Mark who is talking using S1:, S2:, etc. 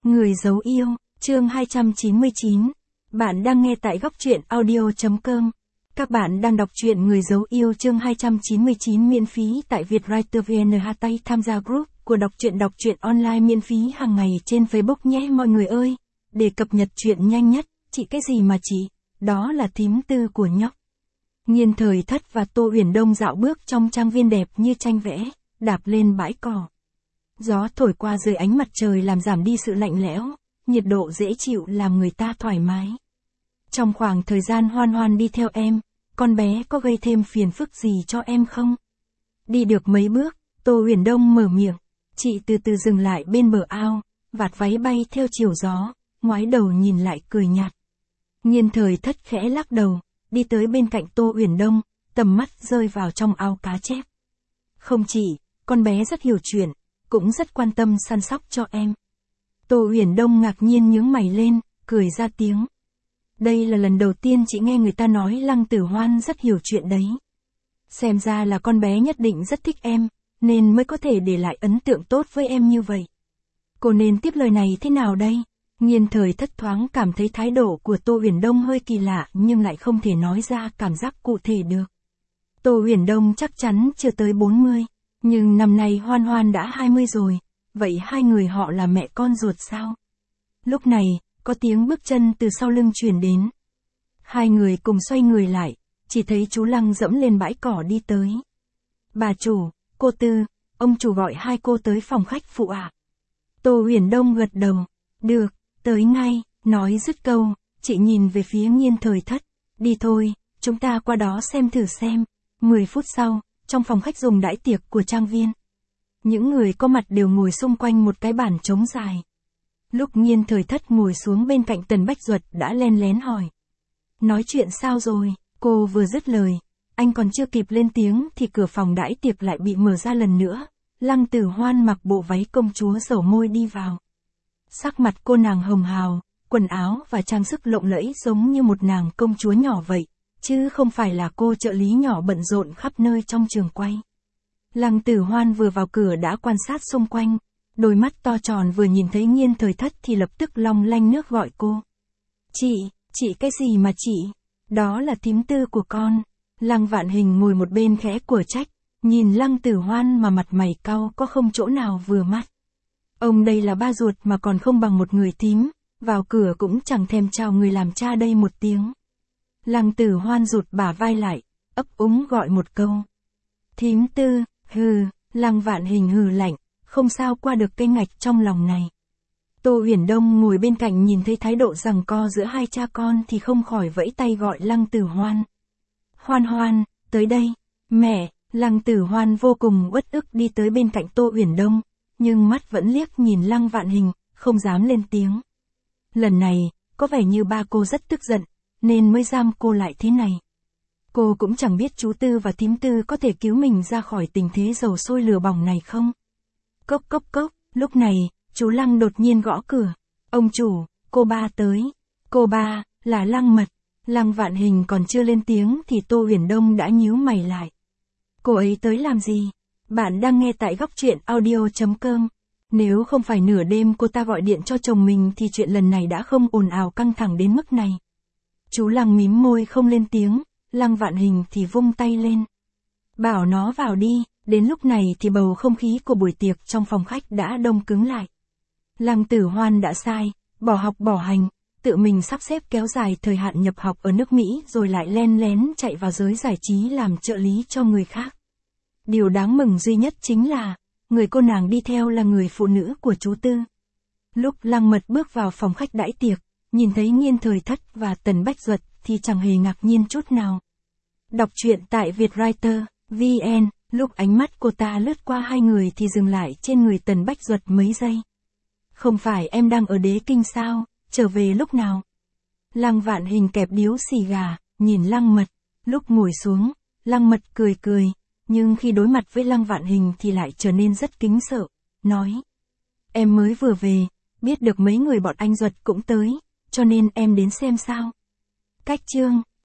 S1: Người giấu yêu, chương 299. Bạn đang nghe tại góc truyện audio.com. Các bạn đang đọc truyện Người giấu yêu chương 299 miễn phí tại Vietwriter VN. Tay tham gia group của đọc truyện online miễn phí hàng ngày trên Facebook nhé mọi người ơi. Để cập nhật truyện nhanh nhất, chị cái gì mà chị, đó là thím tư của nhóc. Nghiên Thời Thất và Tô Uyển Đông dạo bước trong trang viên đẹp như tranh vẽ, đạp lên bãi cỏ. Gió thổi qua dưới ánh mặt trời làm giảm đi sự lạnh lẽo, nhiệt độ dễ chịu làm người ta thoải mái. Trong khoảng thời gian Hoan Hoan đi theo em, con bé có gây thêm phiền phức gì cho em không? Đi được mấy bước, Tô Uyển Đông mở miệng, chị từ từ dừng lại bên bờ ao, vạt váy bay theo chiều gió, ngoái đầu nhìn lại cười nhạt. Nghiên Thời Thất khẽ lắc đầu, đi tới bên cạnh Tô Uyển Đông, tầm mắt rơi vào trong ao cá chép. Không chỉ, con bé rất hiểu chuyện, cũng rất quan tâm săn sóc cho em. Tô Uyển Đông ngạc nhiên nhướng mày lên, cười ra tiếng. Đây là lần đầu tiên chị nghe người ta nói Lăng Tử Hoan rất hiểu chuyện đấy. Xem ra là con bé nhất định rất thích em, nên mới có thể để lại ấn tượng tốt với em như vậy. Cô nên tiếp lời này thế nào đây? Nghiên Thời Thất thoáng cảm thấy thái độ của Tô Uyển Đông hơi kỳ lạ nhưng lại không thể nói ra cảm giác cụ thể được. Tô Uyển Đông chắc chắn chưa tới 40, nhưng năm nay Hoan Hoan đã 20 rồi, vậy hai người họ là mẹ con ruột sao? Lúc này, có tiếng bước chân từ sau lưng truyền đến. Hai người cùng xoay người lại, chỉ thấy chú Lăng dẫm lên bãi cỏ đi tới. Bà chủ, cô Tư, ông chủ gọi hai cô tới phòng khách phụ ạ. Tô Uyển Đông gật đầu, được, tới ngay, nói dứt câu, chị nhìn về phía Nghiên Thời Thất, đi thôi, chúng ta qua đó xem thử xem. 10 phút sau, trong phòng khách dùng đãi tiệc của trang viên. Những người có mặt đều ngồi xung quanh một cái bàn trống dài. Lúc Nghiên Thời Thất ngồi xuống bên cạnh Tần Bách Duật đã len lén hỏi. Nói chuyện sao rồi? Cô vừa dứt lời, anh còn chưa kịp lên tiếng thì cửa phòng đãi tiệc lại bị mở ra lần nữa. Lăng Tử Hoan mặc bộ váy công chúa dầu môi đi vào. Sắc mặt cô nàng hồng hào, quần áo và trang sức lộng lẫy giống như một nàng công chúa nhỏ vậy, chứ không phải là cô trợ lý nhỏ bận rộn khắp nơi trong trường quay. Lăng Tử Hoan vừa vào cửa đã quan sát xung quanh, đôi mắt to tròn vừa nhìn thấy Nghiên Thời Thất thì lập tức long lanh nước gọi cô. Chị cái gì mà chị? Đó là thím tư của con. Lăng Vạn Hình ngồi một bên khẽ của trách, nhìn Lăng Tử Hoan mà mặt mày cau có không chỗ nào vừa mắt. Ông đây là ba ruột mà còn không bằng một người thím, vào cửa cũng chẳng thèm chào người làm cha đây một tiếng. Lăng Tử Hoan rụt bả vai lại, ấp úng gọi một câu. Thím tư, hừ, Lăng Vạn Hình hừ lạnh, không sao qua được cái ngạch trong lòng này. Tô Uyển Đông ngồi bên cạnh nhìn thấy thái độ giằng co giữa hai cha con thì không khỏi vẫy tay gọi Lăng Tử Hoan. Hoan Hoan, tới đây, mẹ. Lăng Tử Hoan vô cùng uất ức đi tới bên cạnh Tô Uyển Đông, nhưng mắt vẫn liếc nhìn Lăng Vạn Hình, không dám lên tiếng. Lần này, có vẻ như ba cô rất tức giận, nên mới giam cô lại thế này. Cô cũng chẳng biết chú Tư và thím Tư có thể cứu mình ra khỏi tình thế dầu sôi lửa bỏng này không. Cốc cốc cốc, lúc này, chú Lăng đột nhiên gõ cửa. Ông chủ, cô ba tới. Cô ba, là Lăng Mật. Lăng Vạn Hình còn chưa lên tiếng thì Tô Uyển Đông đã nhíu mày lại. Cô ấy tới làm gì? Bạn đang nghe tại góc truyện audio.com. Nếu không phải nửa đêm cô ta gọi điện cho chồng mình thì chuyện lần này đã không ồn ào căng thẳng đến mức này. Chú Lăng mím môi không lên tiếng, Lăng Vạn Hình thì vung tay lên. Bảo nó vào đi, đến lúc này thì bầu không khí của buổi tiệc trong phòng khách đã đông cứng lại. Lăng Tử Hoan đã sai, bỏ học bỏ hành, tự mình sắp xếp kéo dài thời hạn nhập học ở nước Mỹ rồi lại len lén chạy vào giới giải trí làm trợ lý cho người khác. Điều đáng mừng duy nhất chính là, người cô nàng đi theo là người phụ nữ của chú Tư. Lúc Lăng Mật bước vào phòng khách đãi tiệc, nhìn thấy Nghiên Thời Thất và Tần Bách Duật thì chẳng hề ngạc nhiên chút nào. Đọc truyện tại Vietwriter VN, lúc ánh mắt cô ta lướt qua hai người thì dừng lại trên người Tần Bách Duật mấy giây. Không phải em đang ở Đế Kinh sao, trở về lúc nào? Lăng Vạn Hình kẹp điếu xì gà, nhìn Lăng Mật, lúc ngồi xuống, Lăng Mật cười cười, nhưng khi đối mặt với Lăng Vạn Hình thì lại trở nên rất kính sợ, nói. Em mới vừa về, biết được mấy người bọn anh Duật cũng tới, cho nên em đến xem sao. Cách chương